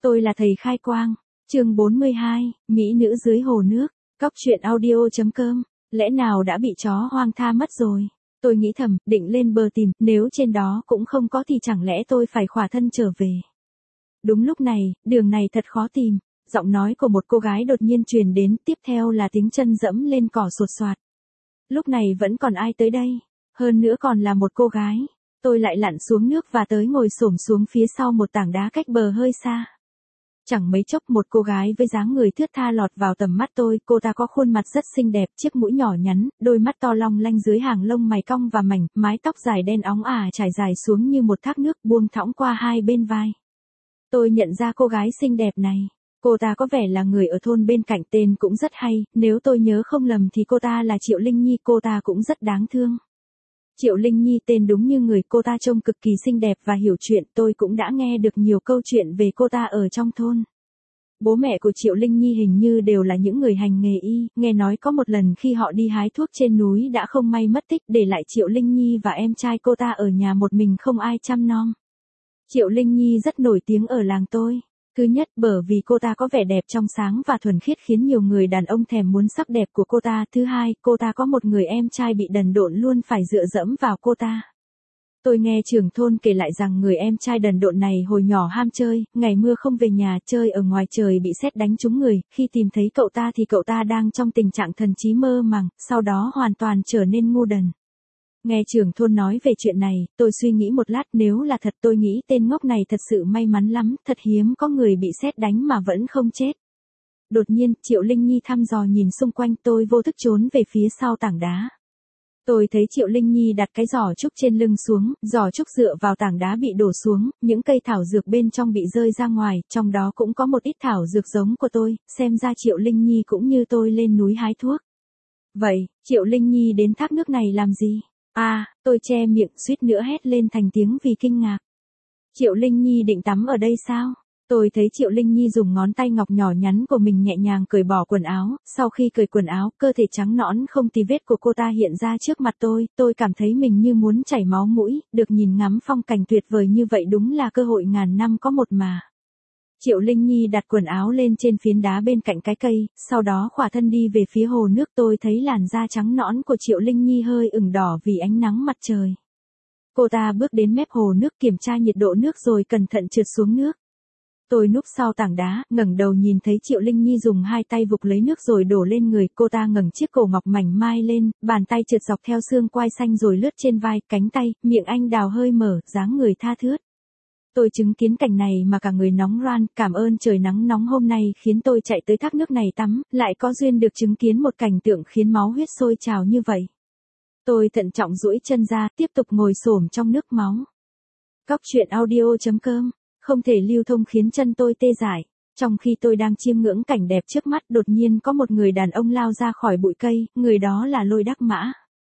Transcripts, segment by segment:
Tôi là thầy khai quang. Chương 42, Mỹ nữ dưới hồ nước. Cóc truyện audio.com. Lẽ nào đã bị chó hoang tha mất rồi? Tôi nghĩ thầm, định lên bờ tìm, nếu trên đó cũng không có thì chẳng lẽ tôi phải khỏa thân trở về. Đúng lúc này, đường này thật khó tìm. Giọng nói của một cô gái đột nhiên truyền đến, tiếp theo là tiếng chân dẫm lên cỏ sột soạt. Lúc này vẫn còn ai tới đây? Hơn nữa còn là một cô gái. Tôi lại lặn xuống nước và tới ngồi xổm xuống phía sau một tảng đá cách bờ hơi xa. Chẳng mấy chốc một cô gái với dáng người thướt tha lọt vào tầm mắt tôi, cô ta có khuôn mặt rất xinh đẹp, chiếc mũi nhỏ nhắn, đôi mắt to long lanh dưới hàng lông mày cong và mảnh, mái tóc dài đen óng ả trải dài xuống như một thác nước buông thõng qua hai bên vai. Tôi nhận ra cô gái xinh đẹp này. Cô ta có vẻ là người ở thôn bên cạnh, tên cũng rất hay, nếu tôi nhớ không lầm thì cô ta là Triệu Linh Nhi, cô ta cũng rất đáng thương. Triệu Linh Nhi tên đúng như người, cô ta trông cực kỳ xinh đẹp và hiểu chuyện, tôi cũng đã nghe được nhiều câu chuyện về cô ta ở trong thôn. Bố mẹ của Triệu Linh Nhi hình như đều là những người hành nghề y, nghe nói có một lần khi họ đi hái thuốc trên núi đã không may mất tích, để lại Triệu Linh Nhi và em trai cô ta ở nhà một mình không ai chăm nom. Triệu Linh Nhi rất nổi tiếng ở làng tôi. Thứ nhất, bởi vì cô ta có vẻ đẹp trong sáng và thuần khiết khiến nhiều người đàn ông thèm muốn sắc đẹp của cô ta. Thứ hai, cô ta có một người em trai bị đần độn luôn phải dựa dẫm vào cô ta. Tôi nghe trưởng thôn kể lại rằng người em trai đần độn này hồi nhỏ ham chơi, ngày mưa không về nhà, chơi ở ngoài trời bị sét đánh trúng người, khi tìm thấy cậu ta thì cậu ta đang trong tình trạng thần trí mơ màng, sau đó hoàn toàn trở nên ngu đần. Nghe trưởng thôn nói về chuyện này, tôi suy nghĩ một lát, nếu là thật tôi nghĩ tên ngốc này thật sự may mắn lắm, thật hiếm có người bị sét đánh mà vẫn không chết. Đột nhiên, Triệu Linh Nhi thăm dò nhìn xung quanh, tôi vô thức trốn về phía sau tảng đá. Tôi thấy Triệu Linh Nhi đặt cái giỏ trúc trên lưng xuống, giỏ trúc dựa vào tảng đá bị đổ xuống, những cây thảo dược bên trong bị rơi ra ngoài, trong đó cũng có một ít thảo dược giống của tôi, xem ra Triệu Linh Nhi cũng như tôi lên núi hái thuốc. Vậy, Triệu Linh Nhi đến thác nước này làm gì? Tôi che miệng suýt nữa hét lên thành tiếng vì kinh ngạc. Triệu Linh Nhi định tắm ở đây sao? Tôi thấy Triệu Linh Nhi dùng ngón tay ngọc nhỏ nhắn của mình nhẹ nhàng cởi bỏ quần áo, sau khi cởi quần áo, cơ thể trắng nõn không tì vết của cô ta hiện ra trước mặt tôi cảm thấy mình như muốn chảy máu mũi, được nhìn ngắm phong cảnh tuyệt vời như vậy đúng là cơ hội ngàn năm có một mà. Triệu Linh Nhi đặt quần áo lên trên phiến đá bên cạnh cái cây, sau đó khỏa thân đi về phía hồ nước. Tôi thấy làn da trắng nõn của Triệu Linh Nhi hơi ửng đỏ vì ánh nắng mặt trời. Cô ta bước đến mép hồ nước kiểm tra nhiệt độ nước rồi cẩn thận trượt xuống nước. Tôi núp sau tảng đá, ngẩng đầu nhìn thấy Triệu Linh Nhi dùng hai tay vục lấy nước rồi đổ lên người, cô ta ngẩng chiếc cổ ngọc mảnh mai lên, bàn tay trượt dọc theo xương quai xanh rồi lướt trên vai, cánh tay, miệng anh đào hơi mở, dáng người tha thướt. Tôi chứng kiến cảnh này mà cả người nóng ran, cảm ơn trời nắng nóng hôm nay khiến tôi chạy tới thác nước này tắm, lại có duyên được chứng kiến một cảnh tượng khiến máu huyết sôi trào như vậy. Tôi thận trọng duỗi chân ra, tiếp tục ngồi xổm trong nước máu. Cóc truyện audio.com, không thể lưu thông khiến chân tôi tê dại. Trong khi tôi đang chiêm ngưỡng cảnh đẹp trước mắt, đột nhiên có một người đàn ông lao ra khỏi bụi cây, người đó là Lôi Đắc Mã.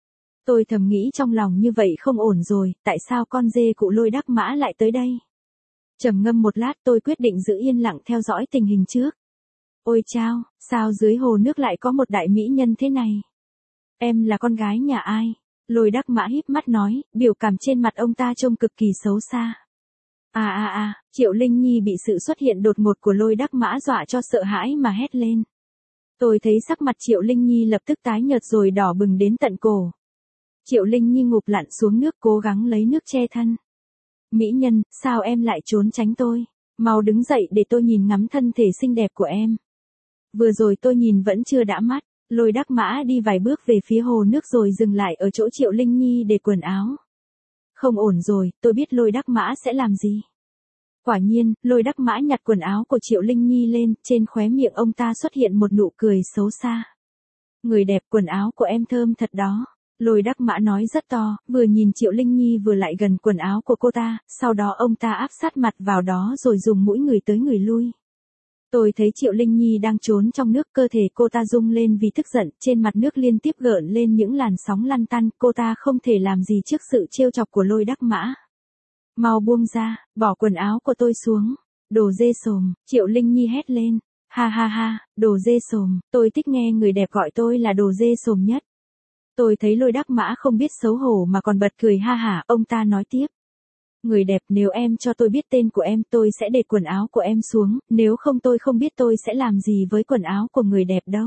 Tôi thầm nghĩ trong lòng như vậy không ổn rồi, tại sao con dê cụ Lôi Đắc Mã lại tới đây? Trầm ngâm một lát tôi quyết định giữ yên lặng theo dõi tình hình trước. Ôi chao, sao dưới hồ nước lại có một đại mỹ nhân thế này? Em là con gái nhà ai? Lôi Đắc Mã híp mắt nói, biểu cảm trên mặt ông ta trông cực kỳ xấu xa. Triệu Linh Nhi bị sự xuất hiện đột ngột của Lôi Đắc Mã dọa cho sợ hãi mà hét lên. Tôi thấy sắc mặt Triệu Linh Nhi lập tức tái nhợt rồi đỏ bừng đến tận cổ. Triệu Linh Nhi ngụp lặn xuống nước cố gắng lấy nước che thân. Mỹ nhân, sao em lại trốn tránh tôi? Mau đứng dậy để tôi nhìn ngắm thân thể xinh đẹp của em. Vừa rồi tôi nhìn vẫn chưa đã mắt. Lôi Đắc Mã đi vài bước về phía hồ nước rồi dừng lại ở chỗ Triệu Linh Nhi để quần áo. Không ổn rồi, tôi biết Lôi Đắc Mã sẽ làm gì. Quả nhiên, Lôi Đắc Mã nhặt quần áo của Triệu Linh Nhi lên, trên khóe miệng ông ta xuất hiện một nụ cười xấu xa. Người đẹp, quần áo của em thơm thật đó. Lôi Đắc Mã nói rất to, vừa nhìn Triệu Linh Nhi vừa lại gần quần áo của cô ta, sau đó ông ta áp sát mặt vào đó rồi dùng mũi người tới người lui. Tôi thấy Triệu Linh Nhi đang trốn trong nước, cơ thể cô ta rung lên vì tức giận, trên mặt nước liên tiếp gợn lên những làn sóng lăn tăn, cô ta không thể làm gì trước sự trêu chọc của Lôi Đắc Mã. Mau buông ra, bỏ quần áo của tôi xuống. Đồ dê sồm, Triệu Linh Nhi hét lên. Ha, đồ dê sồm, tôi thích nghe người đẹp gọi tôi là đồ dê sồm nhất. Tôi thấy Lôi Đắc Mã không biết xấu hổ mà còn bật cười ha hả, ông ta nói tiếp. Người đẹp, nếu em cho tôi biết tên của em tôi sẽ để quần áo của em xuống, nếu không tôi không biết tôi sẽ làm gì với quần áo của người đẹp đâu.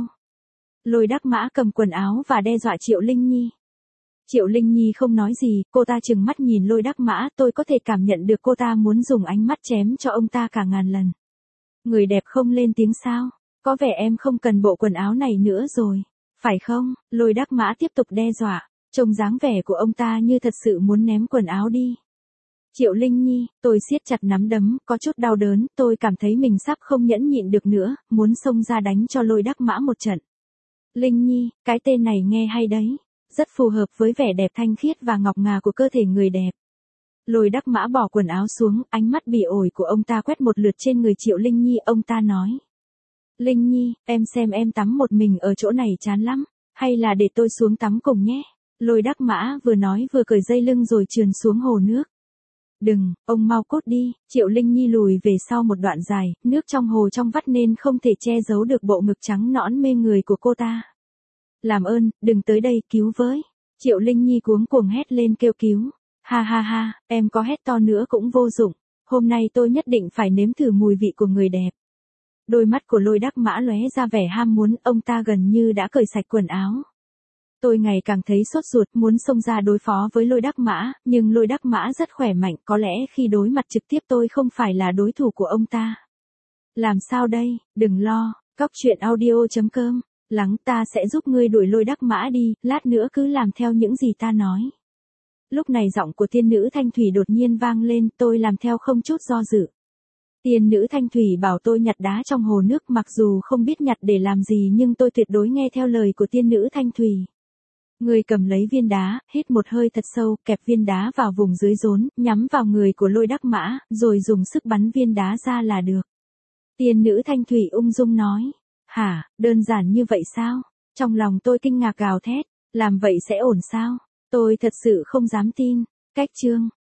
Lôi Đắc Mã cầm quần áo và đe dọa Triệu Linh Nhi. Triệu Linh Nhi không nói gì, cô ta trừng mắt nhìn Lôi Đắc Mã, tôi có thể cảm nhận được cô ta muốn dùng ánh mắt chém cho ông ta cả ngàn lần. Người đẹp không lên tiếng sao? Có vẻ em không cần bộ quần áo này nữa rồi, phải không? Lôi Đắc Mã tiếp tục đe dọa, trông dáng vẻ của ông ta như thật sự muốn ném quần áo đi. Triệu Linh Nhi, tôi siết chặt nắm đấm, có chút đau đớn, tôi cảm thấy mình sắp không nhẫn nhịn được nữa, muốn xông ra đánh cho Lôi Đắc Mã một trận. Linh Nhi, cái tên này nghe hay đấy, rất phù hợp với vẻ đẹp thanh khiết và ngọc ngà của cơ thể người đẹp. Lôi Đắc Mã bỏ quần áo xuống, ánh mắt bỉ ổi của ông ta quét một lượt trên người Triệu Linh Nhi, ông ta nói. Linh Nhi, em xem em tắm một mình ở chỗ này chán lắm, hay là để tôi xuống tắm cùng nhé. Lôi Đắc Mã vừa nói vừa cởi dây lưng rồi trườn xuống hồ nước. Đừng, ông mau cút đi. Triệu Linh Nhi lùi về sau một đoạn dài, nước trong hồ trong vắt nên không thể che giấu được bộ ngực trắng nõn mê người của cô ta. Làm ơn, đừng tới đây, cứu với. Triệu Linh Nhi cuống cuồng hét lên kêu cứu. Ha ha ha, em có hét to nữa cũng vô dụng. Hôm nay tôi nhất định phải nếm thử mùi vị của người đẹp. Đôi mắt của Lôi Đắc Mã lóe ra vẻ ham muốn, ông ta gần như đã cởi sạch quần áo. Tôi ngày càng thấy sốt ruột muốn xông ra đối phó với Lôi Đắc Mã, nhưng Lôi Đắc Mã rất khỏe mạnh, có lẽ khi đối mặt trực tiếp tôi không phải là đối thủ của ông ta. Làm sao đây, đừng lo, coctruyện.audio.com, lắng ta sẽ giúp ngươi đuổi Lôi Đắc Mã đi, lát nữa cứ làm theo những gì ta nói. Lúc này giọng của tiên nữ Thanh Thủy đột nhiên vang lên, tôi làm theo không chút do dự. Tiên nữ Thanh Thủy bảo tôi nhặt đá trong hồ nước, mặc dù không biết nhặt để làm gì nhưng tôi tuyệt đối nghe theo lời của tiên nữ Thanh Thủy. Người cầm lấy viên đá, hít một hơi thật sâu, kẹp viên đá vào vùng dưới rốn, nhắm vào người của Lôi Đắc Mã, rồi dùng sức bắn viên đá ra là được. Tiên nữ Thanh Thủy ung dung nói. Hả, đơn giản như vậy sao? Trong lòng tôi kinh ngạc gào thét, làm vậy sẽ ổn sao? Tôi thật sự không dám tin. Cách chương